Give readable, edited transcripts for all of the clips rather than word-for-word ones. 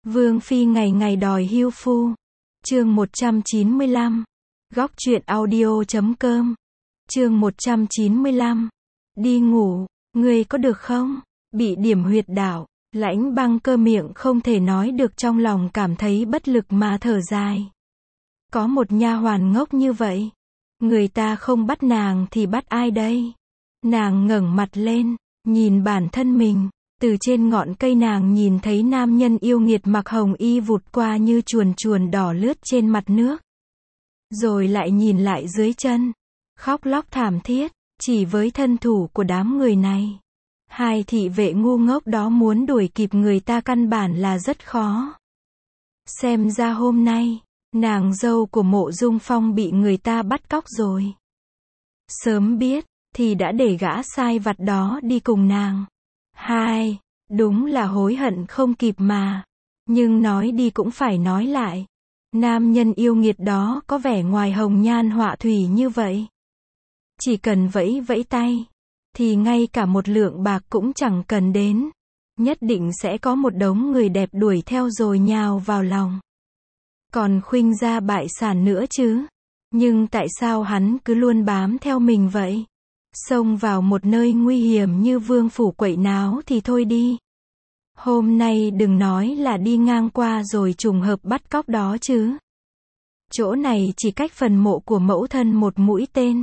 Vương phi ngày ngày đòi hưu phu. Chương 195. Góc truyện audio.com. Chương 195. Đi ngủ, ngươi có được không? Bị điểm huyệt đạo, Lãnh Băng Cơ miệng không thể nói được, trong lòng cảm thấy bất lực mà thở dài. Có một nha hoàn ngốc như vậy, người ta không bắt nàng thì bắt ai đây? Nàng ngẩng mặt lên, nhìn bản thân mình. Từ trên ngọn cây nàng nhìn thấy nam nhân yêu nghiệt mặc hồng y vụt qua như chuồn chuồn đỏ lướt trên mặt nước. Rồi lại nhìn lại dưới chân, khóc lóc thảm thiết, chỉ với thân thủ của đám người này. Hai thị vệ ngu ngốc đó muốn đuổi kịp người ta căn bản là rất khó. Xem ra hôm nay, nàng dâu của Mộ Dung Phong bị người ta bắt cóc rồi. Sớm biết, thì đã để gã sai vặt đó đi cùng nàng. Hai, đúng là hối hận không kịp mà. Nhưng nói đi cũng phải nói lại. Nam nhân yêu nghiệt đó có vẻ ngoài hồng nhan họa thủy như vậy. Chỉ cần vẫy vẫy tay, thì ngay cả một lượng bạc cũng chẳng cần đến. Nhất định sẽ có một đống người đẹp đuổi theo rồi nhào vào lòng. Còn khuynh gia bại sản nữa chứ. Nhưng tại sao hắn cứ luôn bám theo mình vậy? Xông vào một nơi nguy hiểm như vương phủ quậy náo thì thôi đi. Hôm nay đừng nói là đi ngang qua rồi trùng hợp bắt cóc đó chứ. Chỗ này chỉ cách phần mộ của mẫu thân một mũi tên.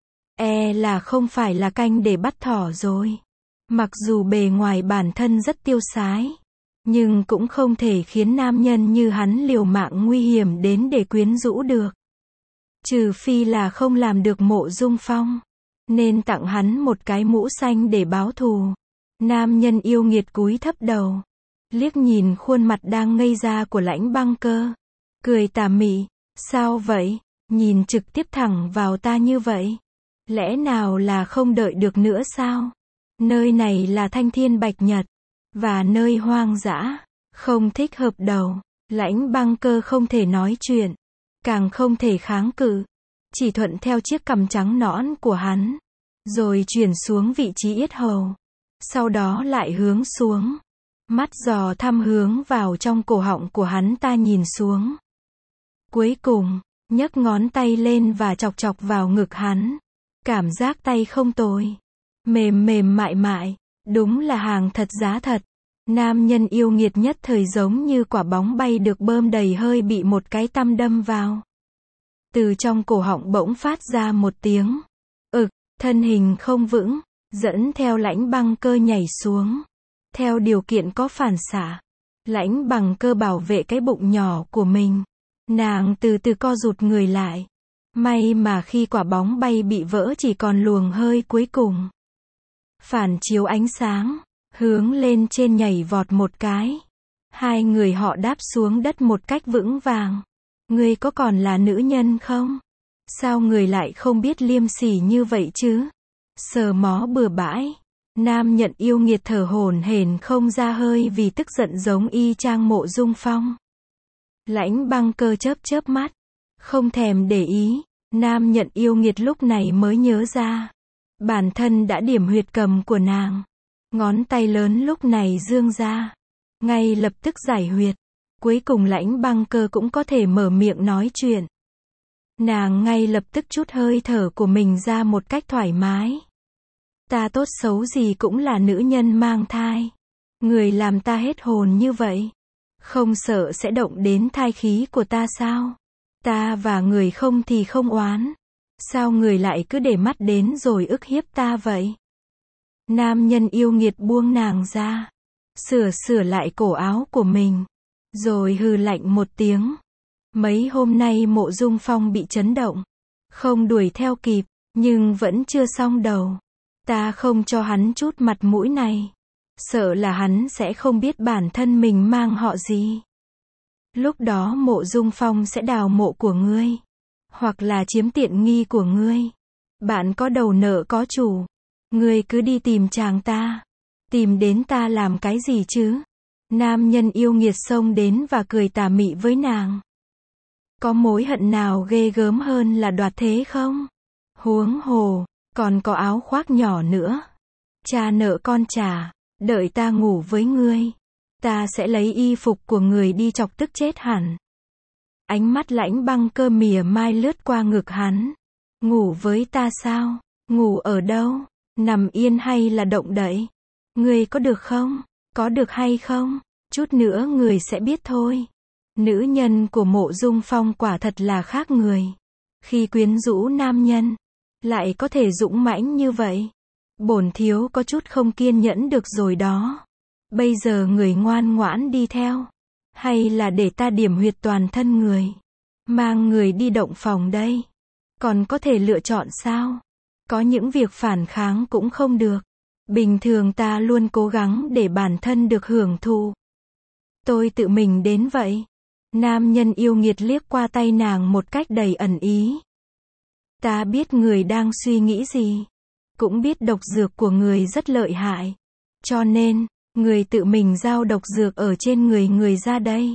Là không phải là canh để bắt thỏ rồi. Mặc dù bề ngoài bản thân rất tiêu sái, nhưng cũng không thể khiến nam nhân như hắn liều mạng nguy hiểm đến để quyến rũ được. Trừ phi là không làm được Mộ Dung Phong, nên tặng hắn một cái mũ xanh để báo thù. Nam nhân yêu nghiệt cúi thấp đầu, liếc nhìn khuôn mặt đang ngây ra của Lãnh Băng Cơ, cười tà mị. Sao vậy? Nhìn trực tiếp thẳng vào ta như vậy? Lẽ nào là không đợi được nữa sao? Nơi này là Thanh Thiên Bạch Nhật, và nơi hoang dã, không thích hợp đầu. Lãnh Băng Cơ không thể nói chuyện, càng không thể kháng cự, chỉ thuận theo chiếc cằm trắng nõn của hắn, rồi chuyển xuống vị trí yết hầu. Sau đó lại hướng xuống, mắt dò thăm hướng vào trong cổ họng của hắn ta nhìn xuống. Cuối cùng, nhấc ngón tay lên và chọc chọc vào ngực hắn. Cảm giác tay không tồi, mềm mềm mại mại, đúng là hàng thật giá thật. Nam nhân yêu nghiệt nhất thời giống như quả bóng bay được bơm đầy hơi bị một cái tăm đâm vào. Từ trong cổ họng bỗng phát ra một tiếng ực, thân hình không vững, dẫn theo Lãnh Băng Cơ nhảy xuống. Theo điều kiện có phản xạ, Lãnh Băng Cơ bảo vệ cái bụng nhỏ của mình. Nàng từ từ co rụt người lại. May mà khi quả bóng bay bị vỡ chỉ còn luồng hơi cuối cùng. Phản chiếu ánh sáng, hướng lên trên nhảy vọt một cái. Hai người họ đáp xuống đất một cách vững vàng. Ngươi có còn là nữ nhân không? Sao người lại không biết liêm sỉ như vậy chứ? Sờ mó bừa bãi. Nam nhận yêu nghiệt thở hổn hển không ra hơi vì tức giận giống y chang Mộ Dung Phong. Lãnh Băng Cơ chớp chớp mắt, không thèm để ý. Nam nhận yêu nghiệt lúc này mới nhớ ra, bản thân đã điểm huyệt cầm của nàng. Ngón tay lớn lúc này dương ra, ngay lập tức giải huyệt. Cuối cùng Lãnh Băng Cơ cũng có thể mở miệng nói chuyện. Nàng ngay lập tức trút hơi thở của mình ra một cách thoải mái. Ta tốt xấu gì cũng là nữ nhân mang thai. Người làm ta hết hồn như vậy, không sợ sẽ động đến thai khí của ta sao? Ta và người không thì không oán. Sao người lại cứ để mắt đến rồi ức hiếp ta vậy? Nam nhân yêu nghiệt buông nàng ra, sửa lại cổ áo của mình, rồi hừ lạnh một tiếng. Mấy hôm nay Mộ Dung Phong bị chấn động, không đuổi theo kịp, nhưng vẫn chưa xong đầu. Ta không cho hắn chút mặt mũi này, sợ là hắn sẽ không biết bản thân mình mang họ gì. Lúc đó Mộ Dung Phong sẽ đào mộ của ngươi, hoặc là chiếm tiện nghi của ngươi. Bạn có đầu nợ có chủ, ngươi cứ đi tìm chàng ta. Tìm đến ta làm cái gì chứ? Nam nhân yêu nghiệt xông đến và cười tà mị với nàng. Có mối hận nào ghê gớm hơn là đoạt thế không? Huống hồ, còn có áo khoác nhỏ nữa. Cha nợ con trả, đợi ta ngủ với ngươi. Ta sẽ lấy y phục của người đi chọc tức chết hẳn. Ánh mắt Lãnh Băng Cơ mỉa mai lướt qua ngực hắn. Ngủ với ta sao? Ngủ ở đâu? Nằm yên hay là động đậy? Ngươi có được không? Có được hay không? Chút nữa người sẽ biết thôi. Nữ nhân của Mộ Dung Phong quả thật là khác người. Khi quyến rũ nam nhân, lại có thể dũng mãnh như vậy. Bổn thiếu có chút không kiên nhẫn được rồi đó. Bây giờ người ngoan ngoãn đi theo. Hay là để ta điểm huyệt toàn thân người. Mang người đi động phòng đây. Còn có thể lựa chọn sao? Có những việc phản kháng cũng không được. Bình thường ta luôn cố gắng để bản thân được hưởng thụ. Tôi tự mình đến vậy. Nam nhân yêu nghiệt liếc qua tay nàng một cách đầy ẩn ý. Ta biết người đang suy nghĩ gì. Cũng biết độc dược của người rất lợi hại. Cho nên, người tự mình giao độc dược ở trên người ra đây.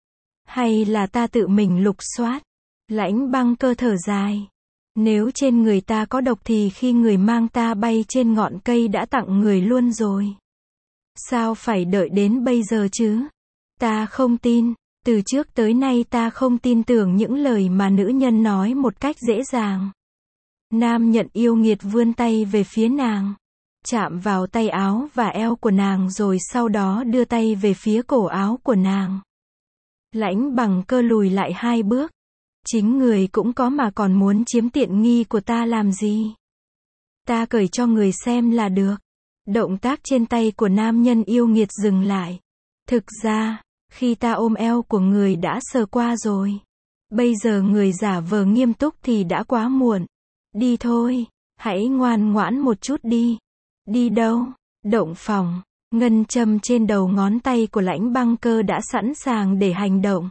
Hay là ta tự mình lục soát. Lãnh Băng Cơ thở dài. Nếu trên người ta có độc thì khi người mang ta bay trên ngọn cây đã tặng người luôn rồi. Sao phải đợi đến bây giờ chứ? Ta không tin. Từ trước tới nay ta không tin tưởng những lời mà nữ nhân nói một cách dễ dàng. Nam nhận yêu nghiệt vươn tay về phía nàng. Chạm vào tay áo và eo của nàng rồi sau đó đưa tay về phía cổ áo của nàng. Lãnh Bằng Cơ lùi lại 2 bước. Chính người cũng có mà còn muốn chiếm tiện nghi của ta làm gì? Ta cởi cho người xem là được. Động tác trên tay của nam nhân yêu nghiệt dừng lại. Thực ra, khi ta ôm eo của người đã sờ qua rồi. Bây giờ người giả vờ nghiêm túc thì đã quá muộn. Đi thôi, hãy ngoan ngoãn một chút đi. Đi đâu? Động phòng. Ngân châm trên đầu ngón tay của Lãnh Băng Cơ đã sẵn sàng để hành động.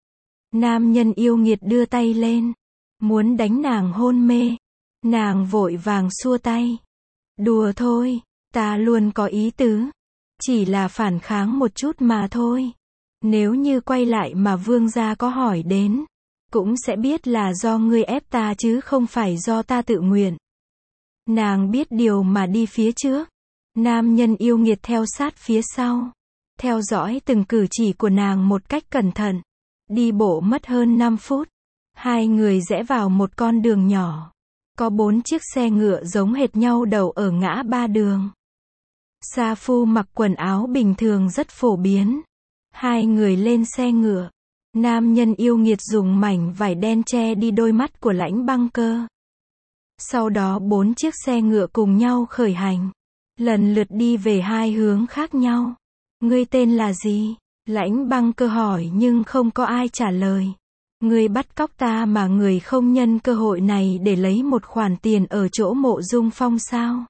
Nam nhân yêu nghiệt đưa tay lên. Muốn đánh nàng hôn mê. Nàng vội vàng xua tay. Đùa thôi, ta luôn có ý tứ. Chỉ là phản kháng một chút mà thôi. Nếu như quay lại mà vương gia có hỏi đến, cũng sẽ biết là do ngươi ép ta chứ không phải do ta tự nguyện. Nàng biết điều mà đi phía trước. Nam nhân yêu nghiệt theo sát phía sau. Theo dõi từng cử chỉ của nàng một cách cẩn thận. Đi bộ mất hơn 5 phút. Hai người rẽ vào một con đường nhỏ. Có 4 chiếc xe ngựa giống hệt nhau đậu ở ngã ba đường. Sa phu mặc quần áo bình thường rất phổ biến. Hai người lên xe ngựa. Nam nhân yêu nghiệt dùng mảnh vải đen che đi đôi mắt của Lãnh Băng Cơ. Sau đó 4 chiếc xe ngựa cùng nhau khởi hành. Lần lượt đi về 2 hướng khác nhau. Ngươi tên là gì? Lãnh Băng Cơ hỏi nhưng không có ai trả lời. Ngươi bắt cóc ta mà người không nhân cơ hội này để lấy một khoản tiền ở chỗ Mộ Dung Phong sao?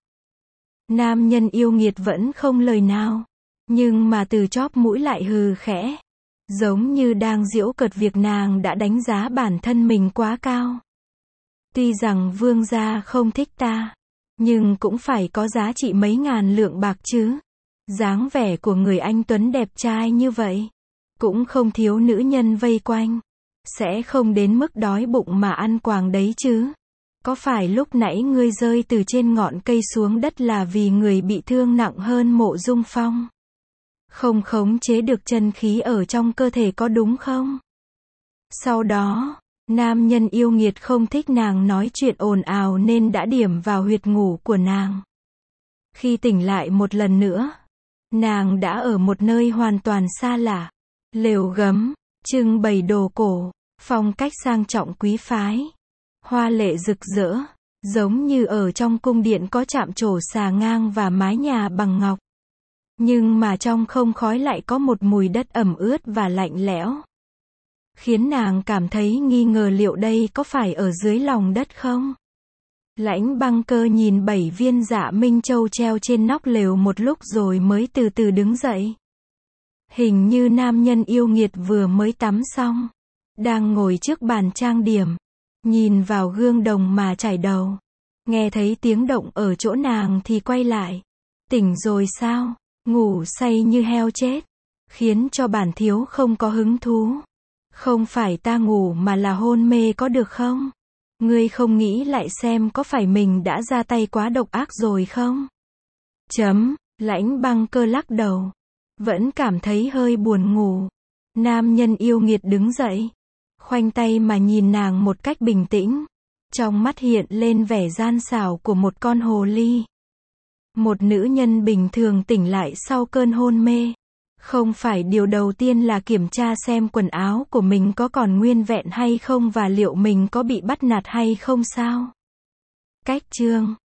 Nam nhân yêu nghiệt vẫn không lời nào. Nhưng mà từ chóp mũi lại hừ khẽ. Giống như đang giễu cợt việc nàng đã đánh giá bản thân mình quá cao. Tuy rằng vương gia không thích ta, nhưng cũng phải có giá trị mấy ngàn lượng bạc chứ. Dáng vẻ của người anh tuấn đẹp trai như vậy, cũng không thiếu nữ nhân vây quanh. Sẽ không đến mức đói bụng mà ăn quàng đấy chứ. Có phải lúc nãy ngươi rơi từ trên ngọn cây xuống đất là vì người bị thương nặng hơn Mộ Dung Phong? Không khống chế được chân khí ở trong cơ thể có đúng không? Sau đó, nam nhân yêu nghiệt không thích nàng nói chuyện ồn ào nên đã điểm vào huyệt ngủ của nàng. Khi tỉnh lại một lần nữa, nàng đã ở một nơi hoàn toàn xa lạ. Lều gấm, trưng bày đồ cổ, phong cách sang trọng quý phái. Hoa lệ rực rỡ, giống như ở trong cung điện có chạm trổ xà ngang và mái nhà bằng ngọc. Nhưng mà trong không khói lại có một mùi đất ẩm ướt và lạnh lẽo. Khiến nàng cảm thấy nghi ngờ liệu đây có phải ở dưới lòng đất không? Lãnh Băng Cơ nhìn 7 viên Dạ Minh Châu treo trên nóc lều một lúc rồi mới từ từ đứng dậy. Hình như nam nhân yêu nghiệt vừa mới tắm xong. Đang ngồi trước bàn trang điểm. Nhìn vào gương đồng mà chải đầu. Nghe thấy tiếng động ở chỗ nàng thì quay lại. Tỉnh rồi sao? Ngủ say như heo chết. Khiến cho bản thiếu không có hứng thú. Không phải ta ngủ mà là hôn mê có được không? Ngươi không nghĩ lại xem có phải mình đã ra tay quá độc ác rồi không? Lãnh Băng Cơ lắc đầu. Vẫn cảm thấy hơi buồn ngủ. Nam nhân yêu nghiệt đứng dậy. Khoanh tay mà nhìn nàng một cách bình tĩnh. Trong mắt hiện lên vẻ gian xảo của một con hồ ly. Một nữ nhân bình thường tỉnh lại sau cơn hôn mê. Không phải điều đầu tiên là kiểm tra xem quần áo của mình có còn nguyên vẹn hay không và liệu mình có bị bắt nạt hay không sao? Cách chương